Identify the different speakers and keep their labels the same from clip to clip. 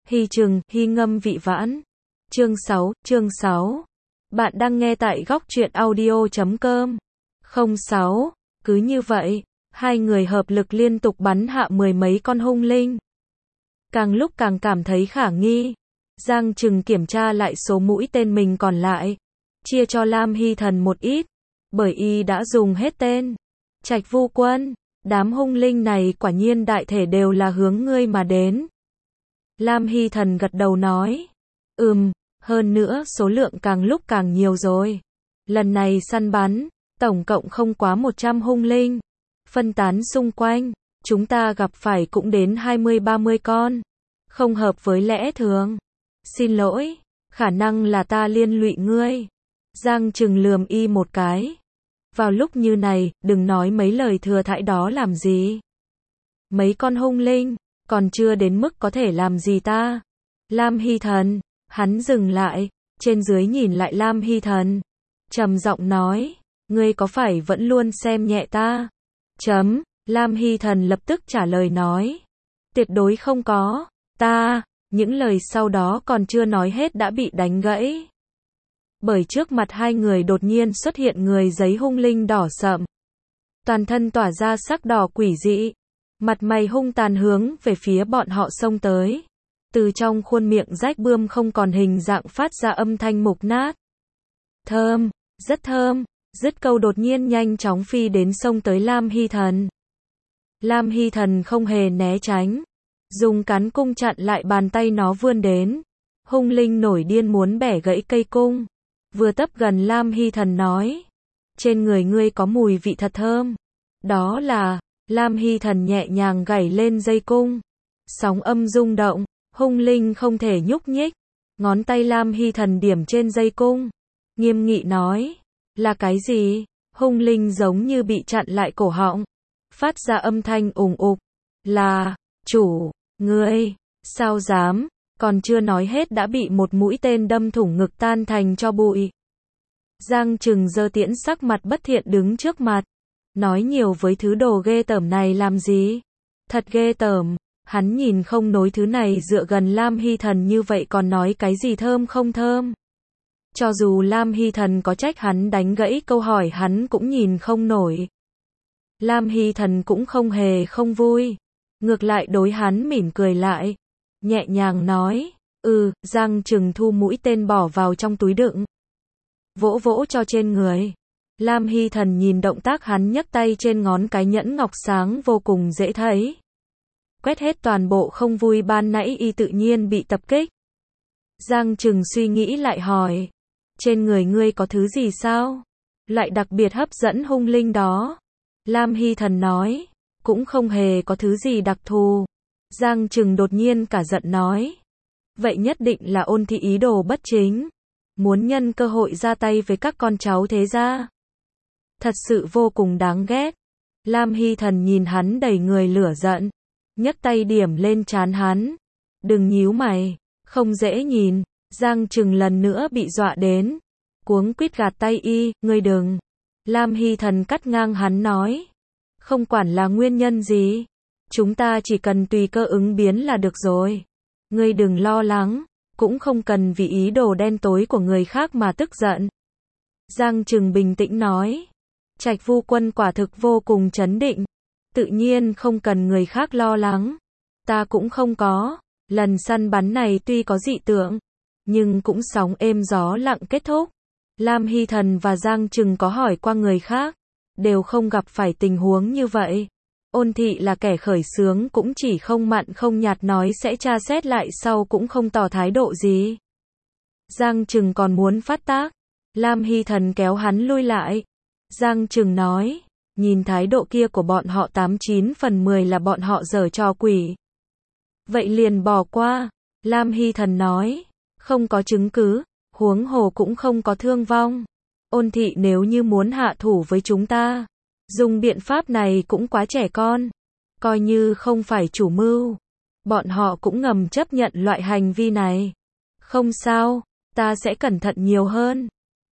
Speaker 1: Hy trừng, hy ngâm vị vãn. Chương 6. Bạn đang nghe tại góc truyện audio.com. 06. Cứ như vậy, hai người hợp lực liên tục bắn hạ mười mấy con hung linh. Càng lúc càng cảm thấy khả nghi. Giang Trừng kiểm tra lại số mũi tên mình còn lại, chia cho Lam Hy Thần một ít, bởi y đã dùng hết tên. Trạch Vu Quân, đám hung linh này quả nhiên đại thể đều là hướng ngươi mà đến. Lam Hy Thần gật đầu nói, hơn nữa số lượng càng lúc càng nhiều rồi. Lần này săn bắn, tổng cộng không quá 100 hung linh, phân tán xung quanh, chúng ta gặp phải cũng đến 20-30 con, không hợp với lẽ thường. Xin lỗi, khả năng là ta liên lụy ngươi. Giang Trừng lườm y một cái. Vào lúc như này, đừng nói mấy lời thừa thãi đó làm gì. Mấy con hung linh, còn chưa đến mức có thể làm gì ta. Lam Hy Thần, hắn dừng lại, trên dưới nhìn lại Lam Hy Thần. Trầm giọng nói, ngươi có phải vẫn luôn xem nhẹ ta? Lam Hy Thần lập tức trả lời nói, tuyệt đối không có, ta. Những lời sau đó còn chưa nói hết đã bị đánh gãy. Bởi trước mặt hai người đột nhiên xuất hiện người giấy hung linh đỏ sậm. Toàn thân tỏa ra sắc đỏ quỷ dị. Mặt mày hung tàn hướng về phía bọn họ xông tới. Từ trong khuôn miệng rách bươm không còn hình dạng phát ra âm thanh mục nát. Thơm, rất thơm. Dứt câu đột nhiên nhanh chóng phi đến xông tới Lam Hy Thần. Lam Hy Thần không hề né tránh. Dùng cán cung chặn lại bàn tay nó vươn đến. Hung linh nổi điên muốn bẻ gãy cây cung. Vừa tấp gần Lam Hy Thần nói, trên người ngươi có mùi vị thật thơm. Đó là, Lam Hy Thần nhẹ nhàng gảy lên dây cung. Sóng âm rung động, hung linh không thể nhúc nhích. Ngón tay Lam Hy Thần điểm trên dây cung. Nghiêm nghị nói, là cái gì? Hung linh giống như bị chặn lại cổ họng. Phát ra âm thanh ùng ục. Là, chủ, ngươi, sao dám? Còn chưa nói hết đã bị một mũi tên đâm thủng ngực tan thành cho bụi. Giang Trừng giơ tiễn sắc mặt bất thiện đứng trước mặt. Nói nhiều với thứ đồ ghê tởm này làm gì? Thật ghê tởm, hắn nhìn không nổi thứ này dựa gần Lam Hy Thần như vậy còn nói cái gì thơm không thơm. Cho dù Lam Hy Thần có trách hắn đánh gãy câu hỏi hắn cũng nhìn không nổi. Lam Hy Thần cũng không hề không vui. Ngược lại đối hắn mỉm cười lại. Nhẹ nhàng nói, Giang Trừng thu mũi tên bỏ vào trong túi đựng. Vỗ vỗ cho trên người. Lam Hy Thần nhìn động tác hắn nhấc tay trên ngón cái nhẫn ngọc sáng vô cùng dễ thấy. Quét hết toàn bộ không vui ban nãy y tự nhiên bị tập kích. Giang Trừng suy nghĩ lại hỏi, trên người ngươi có thứ gì sao? Lại đặc biệt hấp dẫn hung linh đó. Lam Hy Thần nói, cũng không hề có thứ gì đặc thù. Giang Trừng đột nhiên cả giận nói, vậy nhất định là Ôn Thị ý đồ bất chính, muốn nhân cơ hội ra tay với các con cháu thế gia. Thật sự vô cùng đáng ghét. Lam Hy Thần nhìn hắn đầy người lửa giận, nhấc tay điểm lên trán hắn. Đừng nhíu mày, không dễ nhìn. Giang Trừng lần nữa bị dọa đến, cuống quýt gạt tay y, ngươi đừng. Lam Hy Thần cắt ngang hắn nói, không quản là nguyên nhân gì, chúng ta chỉ cần tùy cơ ứng biến là được rồi. Ngươi đừng lo lắng, cũng không cần vì ý đồ đen tối của người khác mà tức giận. Giang Trừng bình tĩnh nói, Trạch Vu Quân quả thực vô cùng trấn định, tự nhiên không cần người khác lo lắng. Ta cũng không có, lần săn bắn này tuy có dị tượng, nhưng cũng sóng êm gió lặng kết thúc. Lam Hy Thần và Giang Trừng có hỏi qua người khác, đều không gặp phải tình huống như vậy. Ôn Thị là kẻ khởi xướng cũng chỉ không mặn không nhạt nói sẽ tra xét lại sau cũng không tỏ thái độ gì. Giang Trừng còn muốn phát tác. Lam Hy Thần kéo hắn lui lại. Giang Trừng nói, nhìn thái độ kia của bọn họ 89 phần 10 là bọn họ giở trò quỷ. Vậy liền bỏ qua. Lam Hy Thần nói, không có chứng cứ, huống hồ cũng không có thương vong. Ôn Thị nếu như muốn hạ thủ với chúng ta, dùng biện pháp này cũng quá trẻ con. Coi như không phải chủ mưu, bọn họ cũng ngầm chấp nhận loại hành vi này. Không sao, ta sẽ cẩn thận nhiều hơn.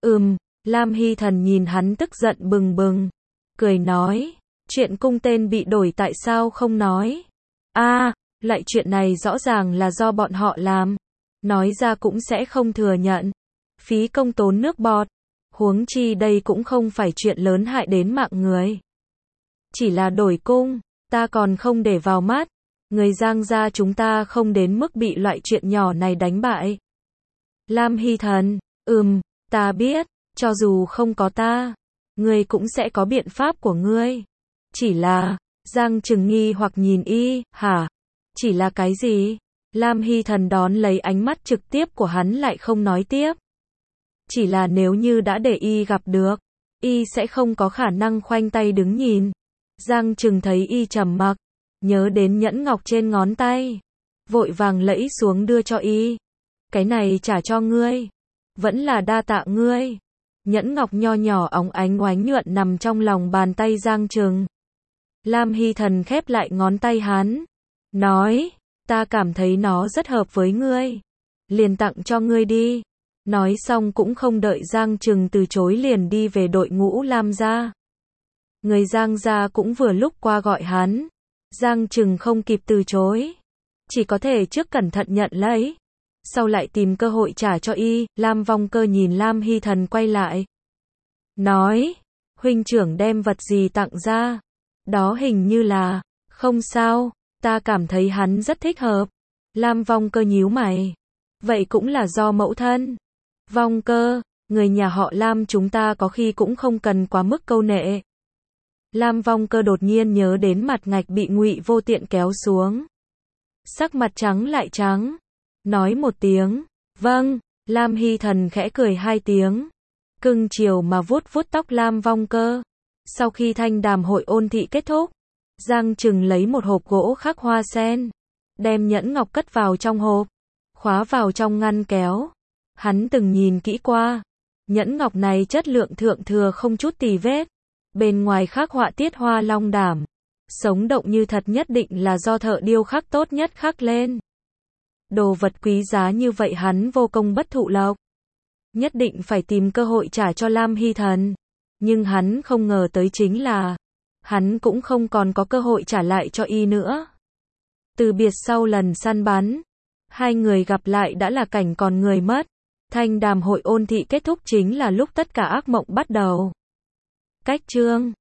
Speaker 1: Lam Hy Thần nhìn hắn tức giận bừng bừng, cười nói, chuyện cung tên bị đổi tại sao không nói? Loại chuyện này rõ ràng là do bọn họ làm. Nói ra cũng sẽ không thừa nhận. Phí công tốn nước bọt. Huống chi đây cũng không phải chuyện lớn hại đến mạng người. Chỉ là đổi cung, ta còn không để vào mắt. Người Giang gia chúng ta không đến mức bị loại chuyện nhỏ này đánh bại. Lam Hy Thần, ta biết, cho dù không có ta, ngươi cũng sẽ có biện pháp của ngươi. Chỉ là, Giang Trừng nghi hoặc nhìn y, hả? Chỉ là cái gì? Lam Hy Thần đón lấy ánh mắt trực tiếp của hắn lại không nói tiếp. Chỉ là nếu như đã để y gặp được, y sẽ không có khả năng khoanh tay đứng nhìn. Giang Trừng thấy y trầm mặc, nhớ đến nhẫn ngọc trên ngón tay, vội vàng lẫy xuống đưa cho y. Cái này trả cho ngươi, vẫn là đa tạ ngươi. Nhẫn ngọc nho nhỏ óng ánh oánh nhuận nằm trong lòng bàn tay Giang Trừng. Lam Hy Thần khép lại ngón tay hắn, nói, ta cảm thấy nó rất hợp với ngươi, liền tặng cho ngươi đi. Nói xong cũng không đợi Giang Trừng từ chối liền đi về đội ngũ Lam gia. Người Giang gia cũng vừa lúc qua gọi hắn. Giang Trừng không kịp từ chối, chỉ có thể trước cẩn thận nhận lấy, sau lại tìm cơ hội trả cho y. Lam Vong Cơ nhìn Lam Hy Thần quay lại, nói, huynh trưởng đem vật gì tặng ra? Đó hình như là, không sao, ta cảm thấy hắn rất thích hợp. Lam Vong Cơ nhíu mày, vậy cũng là do mẫu thân. Vong Cơ, người nhà họ Lam chúng ta có khi cũng không cần quá mức câu nệ. Lam Vong Cơ đột nhiên nhớ đến mặt ngạch bị Ngụy Vô Tiện kéo xuống. Sắc mặt trắng lại trắng, nói một tiếng, vâng. Lam Hy Thần khẽ cười hai tiếng, cưng chiều mà vuốt vuốt tóc Lam Vong Cơ. Sau khi thanh đàm hội ôn thị kết thúc, Giang Trừng lấy một hộp gỗ khắc hoa sen, đem nhẫn ngọc cất vào trong hộp, khóa vào trong ngăn kéo. Hắn từng nhìn kỹ qua, nhẫn ngọc này chất lượng thượng thừa không chút tì vết, bên ngoài khắc họa tiết hoa long đảm, sống động như thật, nhất định là do thợ điêu khắc tốt nhất khắc lên. Đồ vật quý giá như vậy hắn vô công bất thụ lộc, nhất định phải tìm cơ hội trả cho Lam Hy Thần. Nhưng hắn không ngờ tới chính là, hắn cũng không còn có cơ hội trả lại cho y nữa. Từ biệt sau lần săn bắn, hai người gặp lại đã là cảnh còn người mất. Thanh đàm hội ôn thị kết thúc chính là lúc tất cả ác mộng bắt đầu. Cách chương